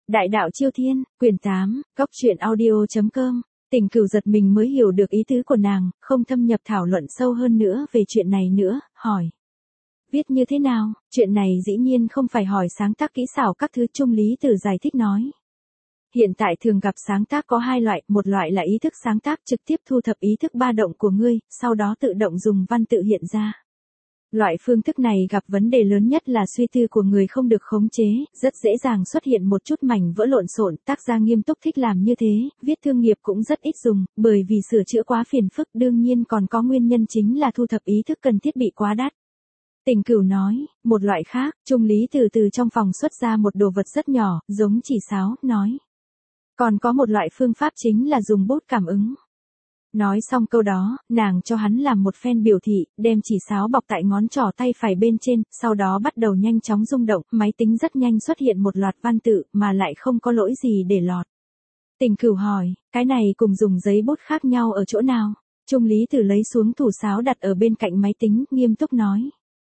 Đại đạo Chiêu Thiên, quyển 8, goctruyện audio.com. Tình Cửu giật mình mới hiểu được ý tứ của nàng, không thâm nhập thảo luận sâu hơn nữa về chuyện này nữa, hỏi. Viết như thế nào? Chuyện này dĩ nhiên không phải hỏi sáng tác kỹ xảo các thứ. Trung Lý Tử giải thích nói. Hiện tại thường gặp sáng tác có hai loại, một loại là ý thức sáng tác trực tiếp thu thập ý thức ba động của ngươi, sau đó tự động dùng văn tự hiện ra. Loại phương thức này gặp vấn đề lớn nhất là suy tư của người không được khống chế, rất dễ dàng xuất hiện một chút mảnh vỡ lộn xộn. Tác gia nghiêm túc thích làm như thế, viết thương nghiệp cũng rất ít dùng, bởi vì sửa chữa quá phiền phức, đương nhiên còn có nguyên nhân chính là thu thập ý thức cần thiết bị quá đắt. Tình Cửu nói, một loại khác. Trung Lý từ trong phòng xuất ra một đồ vật rất nhỏ, giống chỉ sáo, nói. Còn có một loại phương pháp chính là dùng bút cảm ứng. Nói xong câu đó, nàng cho hắn làm một phen biểu thị, đem chỉ sáo bọc tại ngón trỏ tay phải bên trên, sau đó bắt đầu nhanh chóng rung động, máy tính rất nhanh xuất hiện một loạt văn tự, mà lại không có lỗi gì để lọt. Tình Cửu hỏi, cái này cùng dùng giấy bút khác nhau ở chỗ nào? Trung Lý Tử lấy xuống thủ sáo đặt ở bên cạnh máy tính, nghiêm túc nói.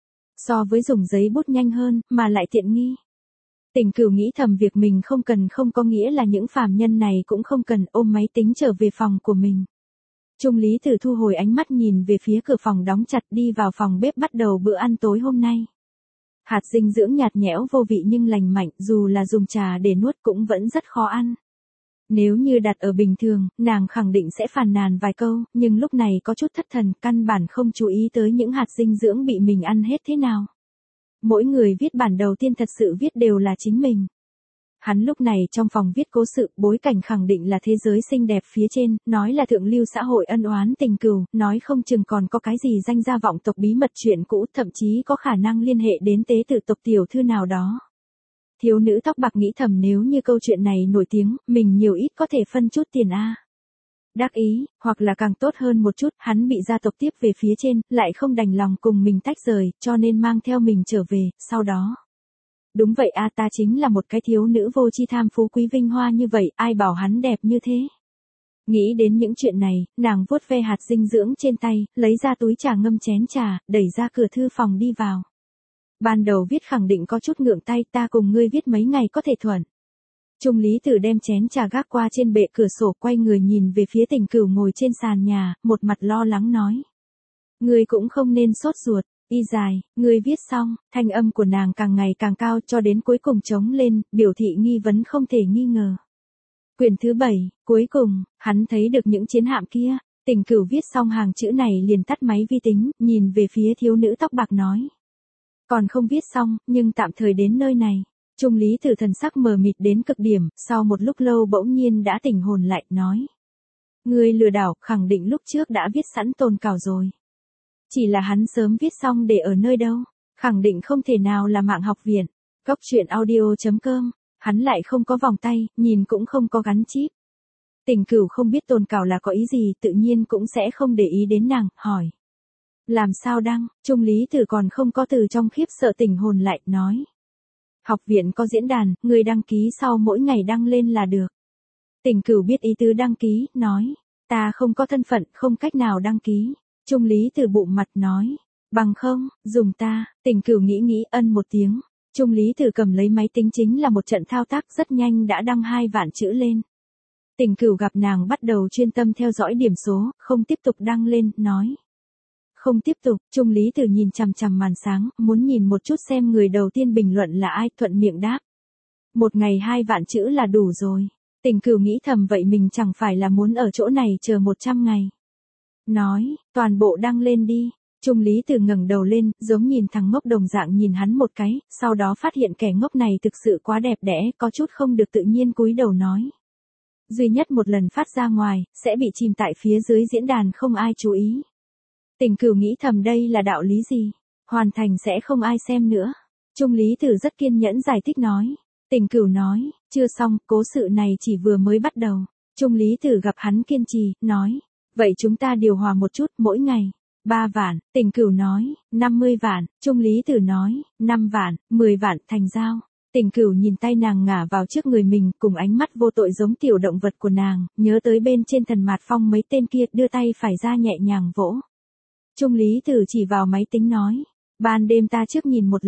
So với dùng giấy bút nhanh hơn, mà lại tiện nghi. Tình Cửu nghĩ thầm việc mình không cần không có nghĩa là những phàm nhân này cũng không cần, ôm máy tính trở về phòng của mình. Trung Lý Tử thu hồi ánh mắt nhìn về phía cửa phòng đóng chặt, đi vào phòng bếp bắt đầu bữa ăn tối hôm nay. Hạt dinh dưỡng nhạt nhẽo vô vị nhưng lành mạnh, dù là dùng trà để nuốt cũng vẫn rất khó ăn. Nếu như đặt ở bình thường, nàng khẳng định sẽ phàn nàn vài câu, nhưng lúc này có chút thất thần, căn bản không chú ý tới những hạt dinh dưỡng bị mình ăn hết thế nào. Mỗi người viết bản đầu tiên thật sự viết đều là chính mình. Hắn lúc này trong phòng viết cố sự, bối cảnh khẳng định là thế giới xinh đẹp phía trên, nói là thượng lưu xã hội ân oán tình cừu, nói không chừng còn có cái gì danh gia vọng tộc bí mật chuyện cũ, thậm chí có khả năng liên hệ đến tế tự tộc tiểu thư nào đó. Thiếu nữ tóc bạc nghĩ thầm nếu như câu chuyện này nổi tiếng, mình nhiều ít có thể phân chút tiền a. Đắc ý, hoặc là càng tốt hơn một chút, hắn bị gia tộc tiếp về phía trên, lại không đành lòng cùng mình tách rời, cho nên mang theo mình trở về, sau đó. Đúng vậy a, ta chính là một cái thiếu nữ vô tri tham phú quý vinh hoa như vậy, ai bảo hắn đẹp như thế. Nghĩ đến những chuyện này, nàng vuốt ve hạt dinh dưỡng trên tay, lấy ra túi trà ngâm chén trà, đẩy ra cửa thư phòng đi vào. Ban đầu viết khẳng định có chút ngượng tay, ta cùng ngươi viết mấy ngày có thể thuận. Trung Lý Tử đem chén trà gác qua trên bệ cửa sổ, quay người nhìn về phía Tình Cửu ngồi trên sàn nhà, một mặt lo lắng nói. Ngươi cũng không nên sốt ruột, y dài, ngươi viết xong, thanh âm của nàng càng ngày càng cao cho đến cuối cùng trống lên, biểu thị nghi vấn không thể nghi ngờ. Quyển thứ 7, cuối cùng, hắn thấy được những chiến hạm kia. Tình Cửu viết xong hàng chữ này liền tắt máy vi tính, nhìn về phía thiếu nữ tóc bạc nói. Còn không viết xong, nhưng tạm thời đến nơi này. Trung Lý Tử thần sắc mờ mịt đến cực điểm, sau một lúc lâu bỗng nhiên đã tỉnh hồn lại, nói. Ngươi lừa đảo, khẳng định lúc trước đã viết sẵn tồn cảo rồi. Chỉ là hắn sớm viết xong để ở nơi đâu, khẳng định không thể nào là Mạng Học Viện. Goctruyện audio.com, hắn lại không có vòng tay, nhìn cũng không có gắn chip. Tình Cửu không biết tồn cảo là có ý gì, tự nhiên cũng sẽ không để ý đến nàng, hỏi. Làm sao đăng? Trung Lý Tử còn không có từ trong khiếp sợ tỉnh hồn lại, nói. Học viện có diễn đàn, người đăng ký sau mỗi ngày đăng lên là được. Tình Cửu biết ý tứ đăng ký, nói. Ta không có thân phận, không cách nào đăng ký. Trung Lý Tử bụng mặt nói. Bằng không, dùng ta. Tình Cửu nghĩ ân một tiếng. Trung Lý Tử cầm lấy máy tính chính là một trận thao tác rất nhanh đã đăng 2 vạn chữ lên. Tình Cửu gặp nàng bắt đầu chuyên tâm theo dõi điểm số, không tiếp tục đăng lên, nói. Không tiếp tục, Trung Lý Tử nhìn chằm chằm màn sáng, muốn nhìn một chút xem người đầu tiên bình luận là ai, thuận miệng đáp. Một ngày 2 vạn chữ là đủ rồi. Tình Cửu nghĩ thầm vậy mình chẳng phải là muốn ở chỗ này chờ 100 ngày. Nói, toàn bộ đăng lên đi. Trung Lý Tử ngẩng đầu lên, giống nhìn thằng ngốc đồng dạng nhìn hắn một cái, sau đó phát hiện kẻ ngốc này thực sự quá đẹp đẽ, có chút không được tự nhiên cúi đầu nói. Duy nhất một lần phát ra ngoài, sẽ bị chìm tại phía dưới diễn đàn không ai chú ý. Tình Cửu nghĩ thầm đây là đạo lý gì? Hoàn thành sẽ không ai xem nữa. Trung Lý Tử rất kiên nhẫn giải thích nói. Tình Cửu nói, chưa xong, cố sự này chỉ vừa mới bắt đầu. Trung Lý Tử gặp hắn kiên trì, nói. Vậy chúng ta điều hòa một chút, mỗi ngày. 3 vạn, Tình Cửu nói, 50 vạn, Trung Lý Tử nói, 5 vạn, 10 vạn, thành giao. Tình Cửu nhìn tay nàng ngả vào trước người mình, cùng ánh mắt vô tội giống tiểu động vật của nàng, nhớ tới bên trên Thần Mạt Phong mấy tên kia, đưa tay phải ra nhẹ nhàng vỗ. Trung Lý Tử chỉ vào máy tính nói, ban đêm ta trước nhìn một lần,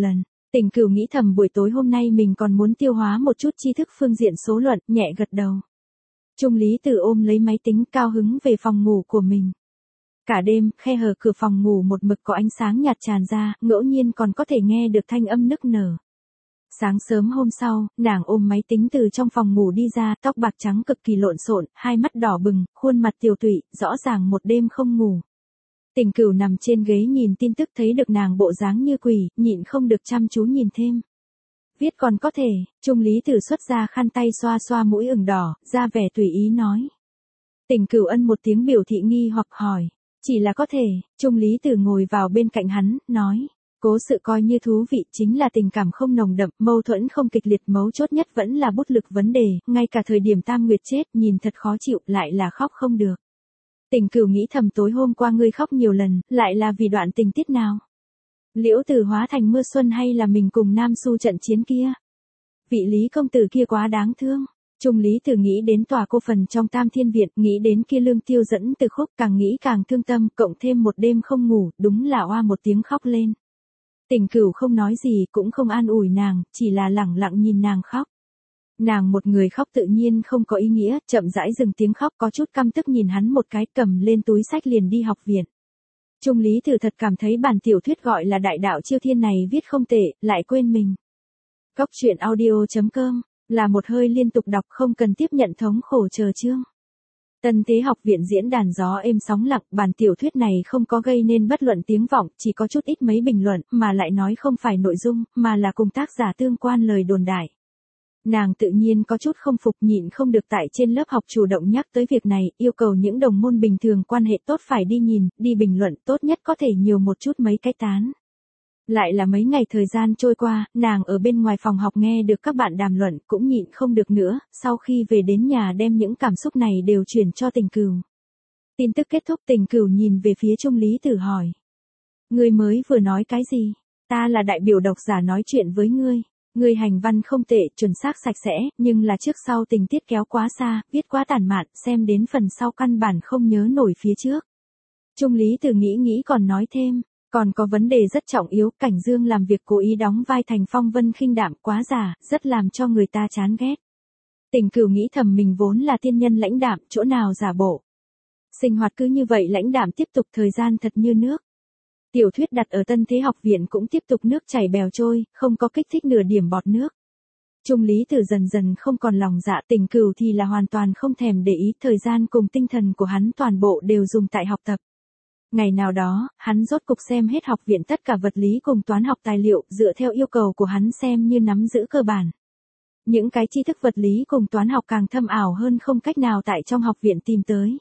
Tình Cửu nghĩ thầm buổi tối hôm nay mình còn muốn tiêu hóa một chút tri thức phương diện số luận, nhẹ gật đầu. Trung Lý Tử ôm lấy máy tính cao hứng về phòng ngủ của mình. Cả đêm, khe hở cửa phòng ngủ một mực có ánh sáng nhạt tràn ra, ngẫu nhiên còn có thể nghe được thanh âm nức nở. Sáng sớm hôm sau, nàng ôm máy tính từ trong phòng ngủ đi ra, tóc bạc trắng cực kỳ lộn xộn, hai mắt đỏ bừng, khuôn mặt tiều tụy, rõ ràng một đêm không ngủ. Tình Cửu nằm trên ghế nhìn tin tức thấy được nàng bộ dáng như quỷ, nhịn không được chăm chú nhìn thêm. Viết còn có thể, Trung Lý Tử xuất ra khăn tay xoa xoa mũi ửng đỏ, ra vẻ tùy ý nói. Tình Cửu ân một tiếng biểu thị nghi hoặc hỏi. Chỉ là có thể, Trung Lý Tử ngồi vào bên cạnh hắn, nói. Cố sự coi như thú vị chính là tình cảm không nồng đậm, mâu thuẫn không kịch liệt, mấu chốt nhất vẫn là bút lực vấn đề, ngay cả thời điểm Tam Nguyệt chết nhìn thật khó chịu, lại là khóc không được. Tình Cửu nghĩ thầm tối hôm qua ngươi khóc nhiều lần, lại là vì đoạn tình tiết nào? Liễu Tử hóa thành mưa xuân hay là mình cùng Nam Xu trận chiến kia? Vị Lý công tử kia quá đáng thương. Trung Lý Tử nghĩ đến tòa cô phần trong Tam Thiên Viện, nghĩ đến kia Lương Tiêu dẫn từ khúc, càng nghĩ càng thương tâm, cộng thêm một đêm không ngủ, đúng là oa một tiếng khóc lên. Tình Cửu không nói gì, cũng không an ủi nàng, chỉ là lẳng lặng nhìn nàng khóc. Nàng một người khóc tự nhiên không có ý nghĩa, chậm rãi dừng tiếng khóc, có chút căm tức nhìn hắn một cái, cầm lên túi sách liền đi học viện. Trung Lý Tử thật cảm thấy bản tiểu thuyết gọi là Đại đạo chiêu thiên này viết không tệ, lại quên mình. Cóc truyện audio.com là một hơi liên tục đọc không cần tiếp nhận thống khổ chờ chương. Tân Thế Học Viện diễn đàn gió êm sóng lặng, bản tiểu thuyết này không có gây nên bất luận tiếng vọng, chỉ có chút ít mấy bình luận, mà lại nói không phải nội dung, mà là cùng tác giả tương quan lời đồn đại. Nàng tự nhiên có chút không phục, nhịn không được tại trên lớp học chủ động nhắc tới việc này, yêu cầu những đồng môn bình thường quan hệ tốt phải đi nhìn, đi bình luận, tốt nhất có thể nhiều một chút mấy cái tán. Lại là mấy ngày thời gian trôi qua, nàng ở bên ngoài phòng học nghe được các bạn đàm luận, cũng nhịn không được nữa, sau khi về đến nhà đem những cảm xúc này đều chuyển cho Tình Cửu. Tin tức kết thúc, Tình Cửu nhìn về phía Trung Lý Tử hỏi. Ngươi mới vừa nói cái gì? Ta là đại biểu độc giả nói chuyện với ngươi. Ngươi hành văn không tệ, chuẩn xác sạch sẽ, nhưng là trước sau tình tiết kéo quá xa, viết quá tản mạn, xem đến phần sau căn bản không nhớ nổi phía trước. Trung Lý Tử nghĩ còn nói thêm. Còn có vấn đề rất trọng yếu, Cảnh Dương làm việc cố ý đóng vai thành Phong Vân khinh đạm quá giả, rất làm cho người ta chán ghét. Tình Cửu nghĩ thầm mình vốn là tiên nhân lãnh đạm, chỗ nào giả bộ. Sinh hoạt cứ như vậy lãnh đạm tiếp tục thời gian thật như nước. Tiểu thuyết đặt ở Tân Thế Học Viện cũng tiếp tục nước chảy bèo trôi, không có kích thích nửa điểm bọt nước. Trung Lý Tử dần dần không còn lòng dạ, Tình Cửu thì là hoàn toàn không thèm để ý, thời gian cùng tinh thần của hắn toàn bộ đều dùng tại học tập. Ngày nào đó, hắn rốt cục xem hết học viện tất cả vật lý cùng toán học tài liệu, dựa theo yêu cầu của hắn xem như nắm giữ cơ bản. Những cái tri thức vật lý cùng toán học càng thâm ảo hơn không cách nào tại trong học viện tìm tới.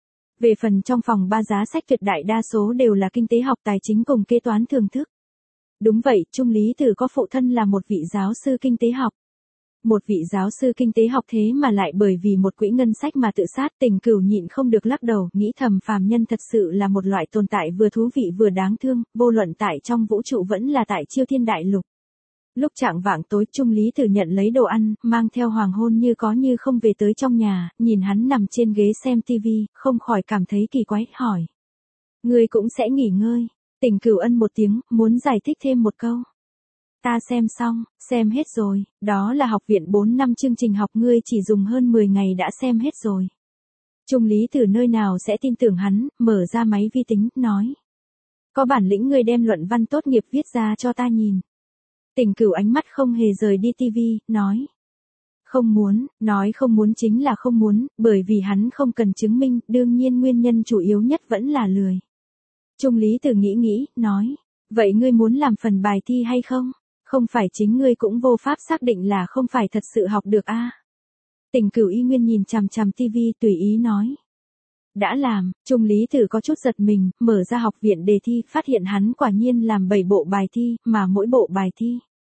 Về phần trong phòng ba giá sách tuyệt đại đa số đều là kinh tế học, tài chính cùng kế toán thưởng thức. Đúng vậy, Trung Lý Tử có phụ thân là một vị giáo sư kinh tế học. Một vị giáo sư kinh tế học thế mà lại bởi vì một quỹ ngân sách mà tự sát. Tình Cửu nhịn không được lắc đầu, nghĩ thầm phàm nhân thật sự là một loại tồn tại vừa thú vị vừa đáng thương, vô luận tại trong vũ trụ vẫn là tại Chiêu Thiên Đại Lục. Lúc chạng vạng tối, Trung Lý Tử nhận lấy đồ ăn, mang theo hoàng hôn như có như không về tới trong nhà, nhìn hắn nằm trên ghế xem tivi, không khỏi cảm thấy kỳ quái, hỏi. Ngươi cũng sẽ nghỉ ngơi. Tình Cửu ân một tiếng, muốn giải thích thêm một câu. Ta xem xong, xem hết rồi, đó là học viện 4 năm chương trình học, ngươi chỉ dùng hơn 10 ngày đã xem hết rồi. Trung Lý Tử nơi nào sẽ tin tưởng hắn, mở ra máy vi tính, nói. Có bản lĩnh ngươi đem luận văn tốt nghiệp viết ra cho ta nhìn. Tình Cửu ánh mắt không hề rời đi tivi, nói. Không muốn, nói không muốn chính là không muốn, bởi vì hắn không cần chứng minh, đương nhiên nguyên nhân chủ yếu nhất vẫn là lười. Trung Lý Tử nghĩ, nói. Vậy ngươi muốn làm phần bài thi hay không? Không phải chính ngươi cũng vô pháp xác định là không phải thật sự học được a? Tình Cửu y nguyên nhìn chằm chằm tivi tùy ý nói. Đã làm, Trung Lý Tử có chút giật mình, mở ra học viện đề thi, phát hiện hắn quả nhiên làm 7 bộ bài thi, mà mỗi bộ bài thi.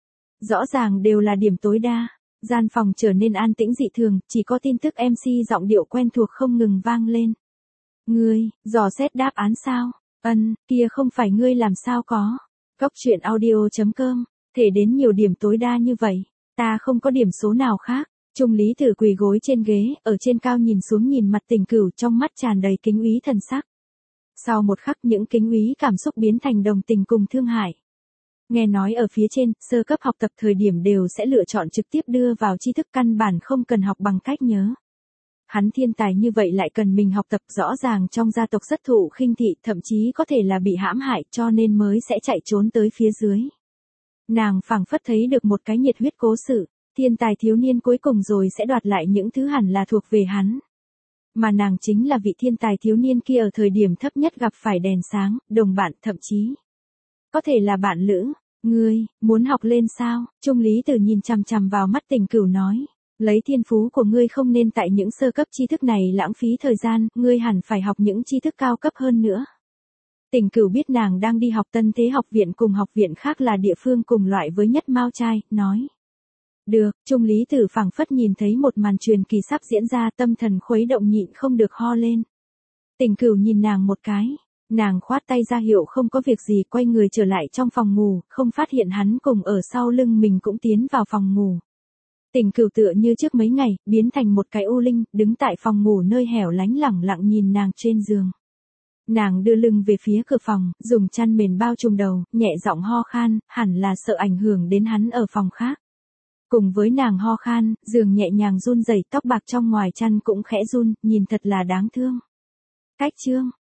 Rõ ràng đều là điểm tối đa. Gian phòng trở nên an tĩnh dị thường, chỉ có tin tức MC giọng điệu quen thuộc không ngừng vang lên. Ngươi, dò xét đáp án sao? Kia không phải ngươi làm sao có. Cóc truyện audio.com, thể đến nhiều điểm tối đa như vậy, ta không có điểm số nào khác. Trung Lý Tử quỳ gối trên ghế, ở trên cao nhìn xuống nhìn mặt Tình Cửu, trong mắt tràn đầy kính úy thần sắc. Sau một khắc những kính úy cảm xúc biến thành đồng tình cùng thương hại. Nghe nói ở phía trên, sơ cấp học tập thời điểm đều sẽ lựa chọn trực tiếp đưa vào tri thức căn bản không cần học bằng cách nhớ. Hắn thiên tài như vậy lại cần mình học tập, rõ ràng trong gia tộc rất thụ khinh thị, thậm chí có thể là bị hãm hại, cho nên mới sẽ chạy trốn tới phía dưới. Nàng phảng phất thấy được một cái nhiệt huyết cố sự, thiên tài thiếu niên cuối cùng rồi sẽ đoạt lại những thứ hẳn là thuộc về hắn. Mà nàng chính là vị thiên tài thiếu niên kia ở thời điểm thấp nhất gặp phải đèn sáng, đồng bạn, thậm chí có thể là bạn lữ. Ngươi, muốn học lên sao? Trung Lý Tử nhìn chằm chằm vào mắt Tình Cửu nói. Lấy thiên phú của ngươi không nên tại những sơ cấp tri thức này lãng phí thời gian, ngươi hẳn phải học những tri thức cao cấp hơn nữa. Tình Cửu biết nàng đang đi học Tân Thế học viện cùng học viện khác là địa phương cùng loại với Nhất Mao trai, nói. Được, Trung Lý Tử phảng phất nhìn thấy một màn truyền kỳ sắp diễn ra, tâm thần khuấy động nhịn không được ho lên. Tình Cửu nhìn nàng một cái, nàng khoát tay ra hiệu không có việc gì, quay người trở lại trong phòng ngủ, không phát hiện hắn cùng ở sau lưng mình cũng tiến vào phòng ngủ. Tình Cửu tựa như trước mấy ngày, biến thành một cái u linh, đứng tại phòng ngủ nơi hẻo lánh lẳng lặng nhìn nàng trên giường. Nàng đưa lưng về phía cửa phòng, dùng chăn mền bao trùm đầu, nhẹ giọng ho khan, hẳn là sợ ảnh hưởng đến hắn ở phòng khác. Cùng với nàng ho khan, giường nhẹ nhàng run rẩy, tóc bạc trong ngoài chăn cũng khẽ run, nhìn thật là đáng thương. Cách chương